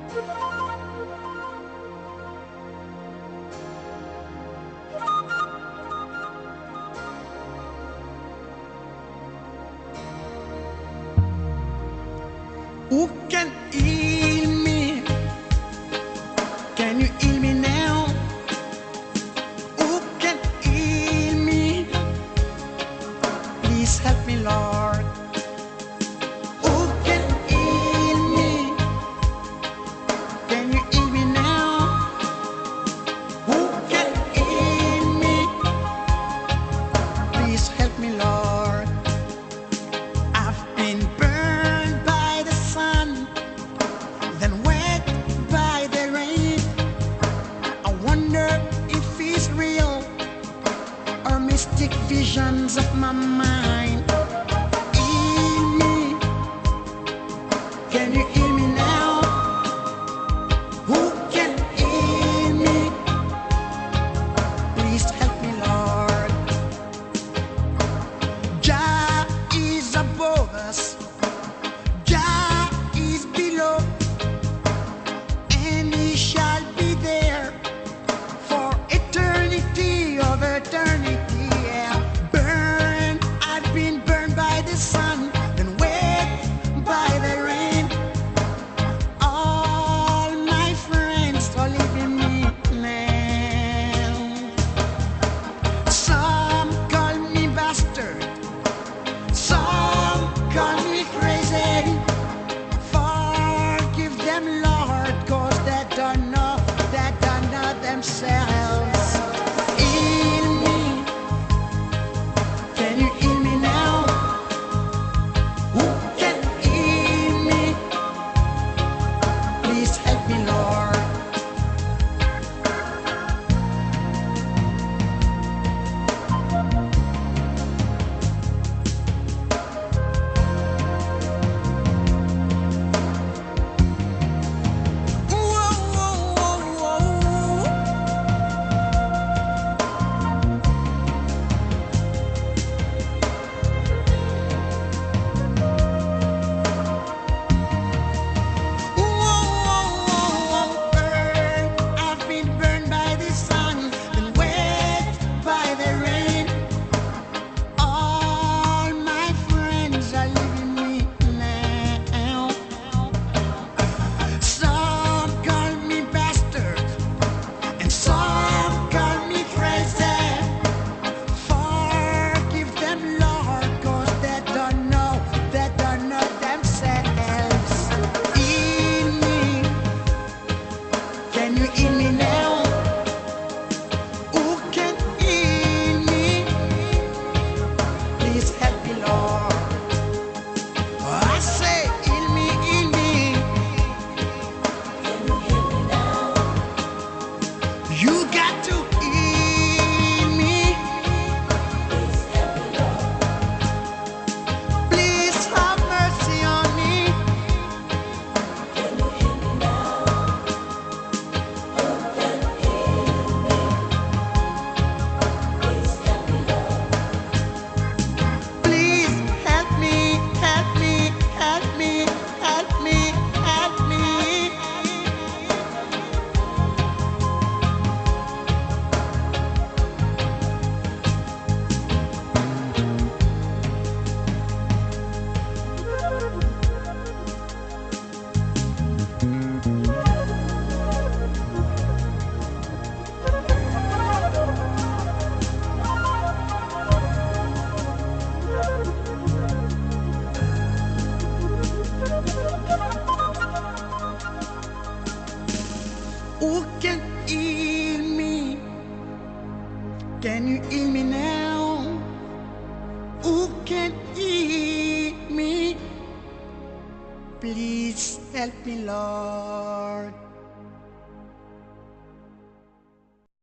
Who can heal me? Can you heal me now? Who can heal me? Please help me, Lord. Who can heal me? Can you heal me now? Who can heal me? Please help me, Lord. I've been burned by the sun, then wet by the rain. I wonder if it's real or mystic visions of my mind. Heal me. Can you heal me now? Who can heal me? Please help me, Lord. Jah is above us. Jah is below, and He shall be there for eternity of eternity. Yeah. Burned, I've been burned by the sun, then wet by the rain. All my friends are leaving me now. Some call me bastard, some call me crazy. Forgive them, Lord, 'cause they don't know themselves. Heal me. Can you heal me now? Who can heal me? Please help me, Lord. Whoa, whoa, whoa, whoa. Burned. I've been burned by the sun, then wet by the rain. All my friends are leaving me now. Some call me bastard, and some call me crazy. Forgive them, Lord, 'cause they don't know themselves. Heal me. Can you heal me now? Who can heal me? Please help me, Lord. I say, heal me, heal me. You got to heal me. Please have mercy on me. Please help me, help me, help me, help me, help me. Who can heal me? Can you heal me now? Who can heal me? Please help me, Lord.